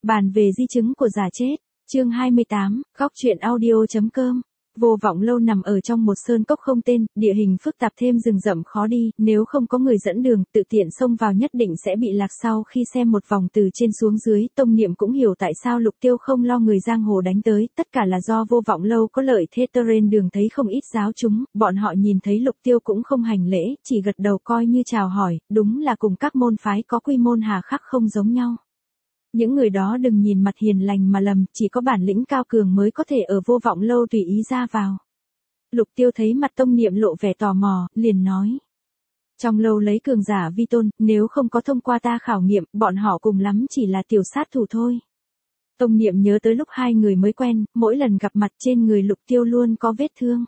Bàn về di chứng của giả chết. Chương 28, góc truyện audio.com. Vô Vọng Lâu nằm ở trong một sơn cốc không tên, địa hình phức tạp thêm rừng rậm khó đi, nếu không có người dẫn đường, tự tiện xông vào nhất định sẽ bị lạc sau khi xem một vòng từ trên xuống dưới. Tông Niệm cũng hiểu tại sao Lục Tiêu không lo người giang hồ đánh tới, tất cả là do Vô Vọng Lâu có lợi thế. Trên đường thấy không ít giáo chúng, bọn họ nhìn thấy Lục Tiêu cũng không hành lễ, chỉ gật đầu coi như chào hỏi, đúng là cùng các môn phái có quy môn hà khắc không giống nhau. Những người đó đừng nhìn mặt hiền lành mà lầm, chỉ có bản lĩnh cao cường mới có thể ở Vô Vọng Lâu tùy ý ra vào. Lục Tiêu thấy mặt Tông Niệm lộ vẻ tò mò, liền nói. Trong lâu lấy cường giả vi tôn, nếu không có thông qua ta khảo nghiệm, bọn họ cùng lắm chỉ là tiểu sát thủ thôi. Tông Niệm nhớ tới lúc hai người mới quen, mỗi lần gặp mặt trên người Lục Tiêu luôn có vết thương.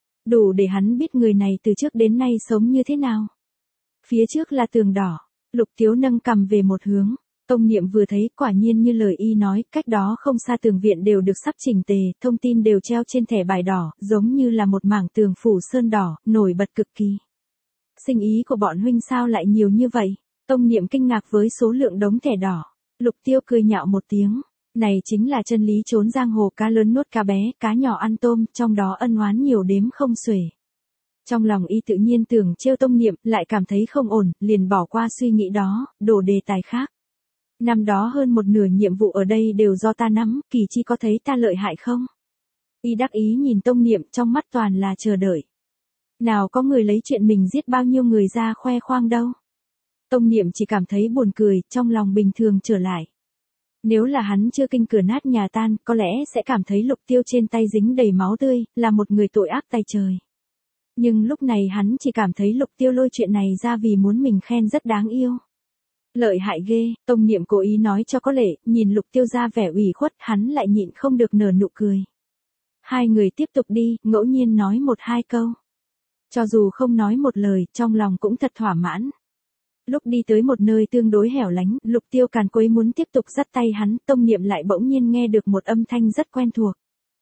Đủ để hắn biết người này từ trước đến nay sống như thế nào. Phía trước là tường đỏ, Lục Tiêu nâng cằm về một hướng. Tông Niệm vừa thấy quả nhiên như lời y nói, cách đó không xa tường viện đều được sắp chỉnh tề, thông tin đều treo trên thẻ bài đỏ, giống như là một mảng tường phủ sơn đỏ, nổi bật cực kỳ. Sinh ý của bọn huynh sao lại nhiều như vậy? Tông Niệm kinh ngạc với số lượng đống thẻ đỏ. Lục Tiêu cười nhạo một tiếng. Này chính là chân lý trốn giang hồ, cá lớn nuốt cá bé, cá nhỏ ăn tôm, trong đó ân oán nhiều đếm không xuể. Trong lòng y tự nhiên tưởng trêu Tông Niệm, lại cảm thấy không ổn, liền bỏ qua suy nghĩ đó, đổ đề tài khác. Năm đó hơn một nửa nhiệm vụ ở đây đều do ta nắm, Kỳ Chi có thấy ta lợi hại không? Y đắc ý nhìn Tông Niệm, trong mắt toàn là chờ đợi. Nào có người lấy chuyện mình giết bao nhiêu người ra khoe khoang đâu. Tông Niệm chỉ cảm thấy buồn cười, trong lòng bình thường trở lại. Nếu là hắn chưa kinh cửa nát nhà tan, có lẽ sẽ cảm thấy Lục Tiêu trên tay dính đầy máu tươi, là một người tội ác tay trời. Nhưng lúc này hắn chỉ cảm thấy Lục Tiêu lôi chuyện này ra vì muốn mình khen rất đáng yêu. Lợi hại ghê, Tông Niệm cố ý nói cho có lệ, nhìn Lục Tiêu ra vẻ ủy khuất, hắn lại nhịn không được nở nụ cười. Hai người tiếp tục đi, ngẫu nhiên nói một hai câu. Cho dù không nói một lời, trong lòng cũng thật thỏa mãn. Lúc đi tới một nơi tương đối hẻo lánh, Lục Tiêu càn quấy muốn tiếp tục dắt tay hắn, Tông Niệm lại bỗng nhiên nghe được một âm thanh rất quen thuộc.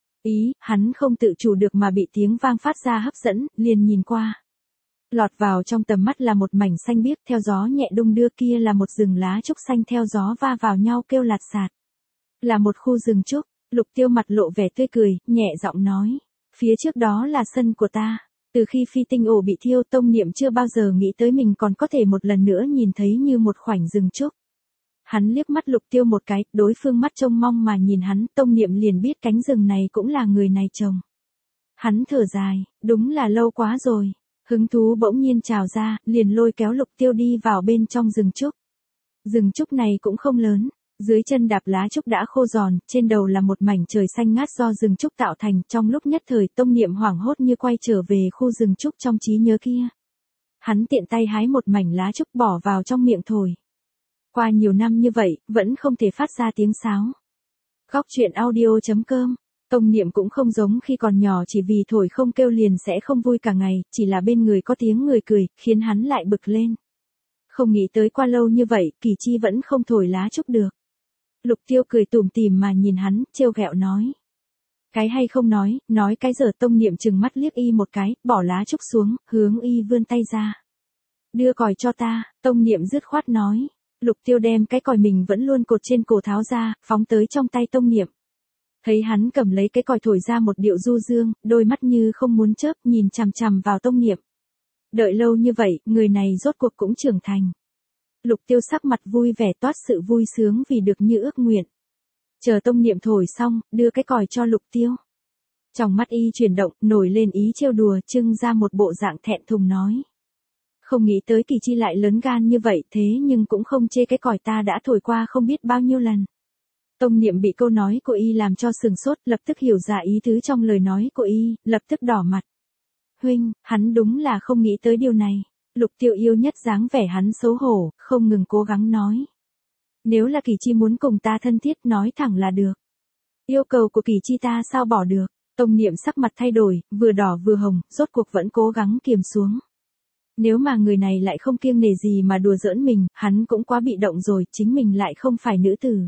Hắn không tự chủ được mà bị tiếng vang phát ra hấp dẫn, liền nhìn qua. Lọt vào trong tầm mắt là một mảnh xanh biếc theo gió nhẹ đung đưa, kia là một rừng lá trúc xanh theo gió va vào nhau kêu lạt sạt. Là một khu rừng trúc, Lục Tiêu mặt lộ vẻ tươi cười, nhẹ giọng nói. Phía trước đó là sân của ta. Từ khi phi tinh ổ bị thiêu, Tông Niệm chưa bao giờ nghĩ tới mình còn có thể một lần nữa nhìn thấy như một khoảnh rừng trúc. Hắn liếc mắt Lục Tiêu một cái, đối phương mắt trông mong mà nhìn hắn, Tông Niệm liền biết cánh rừng này cũng là người này trồng. Hắn thở dài, đúng là lâu quá rồi. Hứng thú bỗng nhiên trào ra, liền lôi kéo Lục Tiêu đi vào bên trong rừng trúc. Rừng trúc này cũng không lớn, dưới chân đạp lá trúc đã khô giòn, trên đầu là một mảnh trời xanh ngát do rừng trúc tạo thành. Trong lúc nhất thời Tông Niệm hoảng hốt như quay trở về khu rừng trúc trong trí nhớ kia. Hắn tiện tay hái một mảnh lá trúc bỏ vào trong miệng thổi. Qua nhiều năm như vậy, vẫn không thể phát ra tiếng sáo. Góc truyện audio.com. Tông Niệm cũng không giống khi còn nhỏ, chỉ vì thổi không kêu liền sẽ không vui cả ngày, chỉ là bên người có tiếng người cười, khiến hắn lại bực lên. Không nghĩ tới qua lâu như vậy, Kỳ Chi vẫn không thổi lá trúc được. Lục Tiêu cười tủm tỉm mà nhìn hắn, trêu ghẹo nói. Cái hay không nói cái giờ. Tông Niệm trừng mắt liếc y một cái, bỏ lá trúc xuống, hướng y vươn tay ra. Đưa còi cho ta, Tông Niệm dứt khoát nói. Lục Tiêu đem cái còi mình vẫn luôn cột trên cổ tháo ra, phóng tới trong tay Tông Niệm. Thấy hắn cầm lấy cái còi thổi ra một điệu du dương, đôi mắt như không muốn chớp, nhìn chằm chằm vào Tông Niệm. Đợi lâu như vậy, người này rốt cuộc cũng trưởng thành. Lục Tiêu sắc mặt vui vẻ toát sự vui sướng vì được như ước nguyện. Chờ Tông Niệm thổi xong, đưa cái còi cho Lục Tiêu. Trong mắt y chuyển động, nổi lên ý trêu đùa, trưng ra một bộ dạng thẹn thùng nói. Không nghĩ tới Kỳ Chi lại lớn gan như vậy, thế nhưng cũng không chê cái còi ta đã thổi qua không biết bao nhiêu lần. Tông Niệm bị câu nói của y làm cho sừng sốt, lập tức hiểu ra ý tứ trong lời nói của y, lập tức đỏ mặt. Huynh, hắn đúng là không nghĩ tới điều này. Lục Tiêu yêu nhất dáng vẻ hắn xấu hổ, không ngừng cố gắng nói. Nếu là Kỳ Chi muốn cùng ta thân thiết, nói thẳng là được. Yêu cầu của Kỳ Chi ta sao bỏ được. Tông Niệm sắc mặt thay đổi, vừa đỏ vừa hồng, rốt cuộc vẫn cố gắng kiềm xuống. Nếu mà người này lại không kiêng nể gì mà đùa giỡn mình, hắn cũng quá bị động rồi, chính mình lại không phải nữ tử.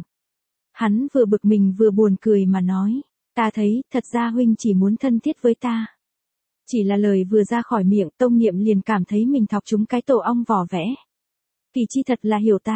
Hắn vừa bực mình vừa buồn cười mà nói. Ta thấy, thật ra huynh chỉ muốn thân thiết với ta. Chỉ là lời vừa ra khỏi miệng, Tông Niệm liền cảm thấy mình thọc trúng cái tổ ong vỏ vẽ. Kỳ Chi thật là hiểu ta.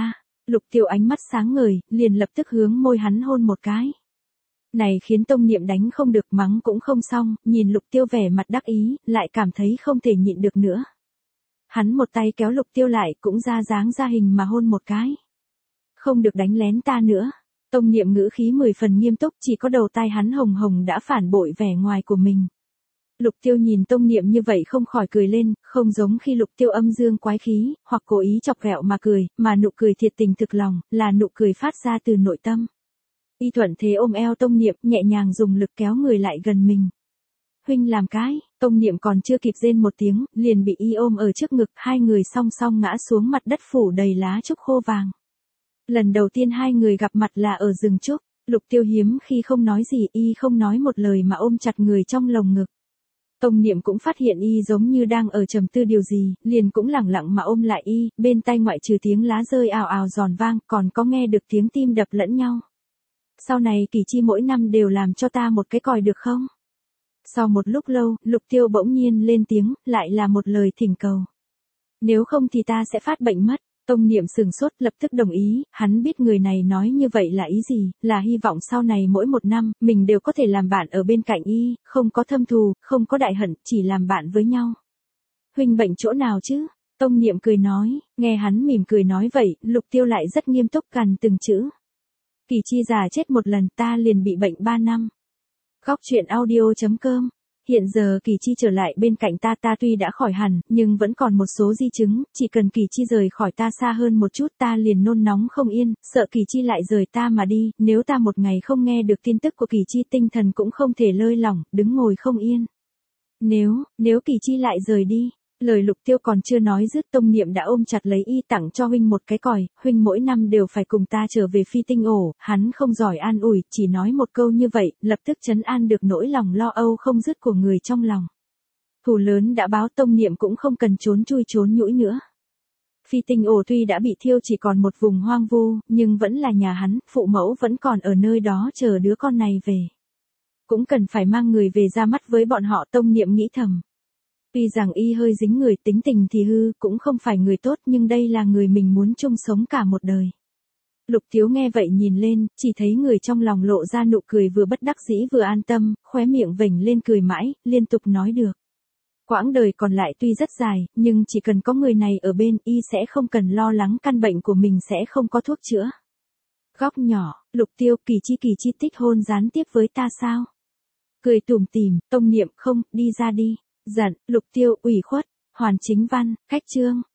Lục Tiêu ánh mắt sáng ngời, liền lập tức hướng môi hắn hôn một cái. Này khiến Tông Niệm đánh không được, mắng cũng không xong, nhìn Lục Tiêu vẻ mặt đắc ý, lại cảm thấy không thể nhịn được nữa. Hắn một tay kéo Lục Tiêu lại, cũng ra dáng ra hình mà hôn một cái. Không được đánh lén ta nữa. Tông Niệm ngữ khí 10 phần nghiêm túc, chỉ có đầu tai hắn hồng hồng đã phản bội vẻ ngoài của mình. Lục Tiêu nhìn Tông Niệm như vậy không khỏi cười lên, không giống khi Lục Tiêu âm dương quái khí, hoặc cố ý chọc ghẹo mà cười, mà nụ cười thiệt tình thực lòng, là nụ cười phát ra từ nội tâm. Y thuận thế ôm eo Tông Niệm, nhẹ nhàng dùng lực kéo người lại gần mình. Huynh làm cái, Tông Niệm còn chưa kịp rên một tiếng, liền bị y ôm ở trước ngực, hai người song song ngã xuống mặt đất phủ đầy lá trúc khô vàng. Lần đầu tiên hai người gặp mặt là ở rừng trúc, Lục Tiêu hiếm khi không nói gì, y không nói một lời mà ôm chặt người trong lồng ngực. Tông Niệm cũng phát hiện y giống như đang ở trầm tư điều gì, liền cũng lẳng lặng mà ôm lại y, bên tai ngoại trừ tiếng lá rơi ào ào giòn vang, còn có nghe được tiếng tim đập lẫn nhau. Sau này Kỳ Chi mỗi năm đều làm cho ta một cái còi được không? Sau một lúc lâu, Lục Tiêu bỗng nhiên lên tiếng, lại là một lời thỉnh cầu. Nếu không thì ta sẽ phát bệnh mất. Tông Niệm sừng sốt, lập tức đồng ý, hắn biết người này nói như vậy là ý gì, là hy vọng sau này mỗi một năm, mình đều có thể làm bạn ở bên cạnh y, không có thâm thù, không có đại hận, chỉ làm bạn với nhau. Huynh bệnh chỗ nào chứ? Tông Niệm cười nói, nghe hắn mỉm cười nói vậy, Lục Tiêu lại rất nghiêm túc gằn từng chữ. Kỳ Chi già chết một lần, ta liền bị bệnh 3 năm. Góc truyện audio.com. Hiện giờ Kỳ Chi trở lại bên cạnh ta, ta tuy đã khỏi hẳn, nhưng vẫn còn một số di chứng, chỉ cần Kỳ Chi rời khỏi ta xa hơn một chút ta liền nôn nóng không yên, sợ Kỳ Chi lại rời ta mà đi, nếu ta một ngày không nghe được tin tức của Kỳ Chi tinh thần cũng không thể lơi lỏng, đứng ngồi không yên. Nếu Kỳ Chi lại rời đi, lời Lục Tiêu còn chưa nói dứt, Tông Niệm đã ôm chặt lấy y, tặng cho huynh một cái còi, huynh mỗi năm đều phải cùng ta trở về Phi Tinh ổ, hắn không giỏi an ủi, chỉ nói một câu như vậy, lập tức trấn an được nỗi lòng lo âu không dứt của người trong lòng. Thù lớn đã báo, Tông Niệm cũng không cần trốn chui trốn nhũi nữa. Phi Tinh ổ tuy đã bị thiêu chỉ còn một vùng hoang vu, nhưng vẫn là nhà hắn, phụ mẫu vẫn còn ở nơi đó chờ đứa con này về. Cũng cần phải mang người về ra mắt với bọn họ, Tông Niệm nghĩ thầm. Tuy rằng y hơi dính người, tính tình thì hư, cũng không phải người tốt, nhưng đây là người mình muốn chung sống cả một đời. Lục Tiếu nghe vậy nhìn lên, chỉ thấy người trong lòng lộ ra nụ cười vừa bất đắc dĩ vừa an tâm, khóe miệng vểnh lên cười mãi, liên tục nói được. Quãng đời còn lại tuy rất dài, nhưng chỉ cần có người này ở bên, y sẽ không cần lo lắng căn bệnh của mình sẽ không có thuốc chữa. Góc nhỏ, Lục Tiêu, Kỳ Chi tích hôn gián tiếp với ta sao? Cười tủm tỉm, Tông Niệm, không, đi ra đi. Giận, Lục Tiêu, ủy khuất, Hoàn Chính Văn, cách chương.